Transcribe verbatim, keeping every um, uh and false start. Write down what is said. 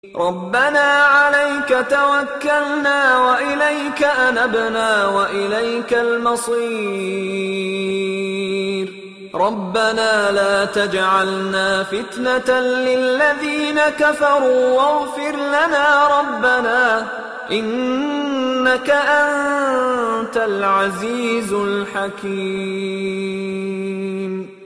ربنا عليك توكلنا وإليك أنبنا وإليك المصير ربنا لا تجعلنا فتنة للذين كفروا واغفر لنا ربنا إنك أنت العزيز الحكيم.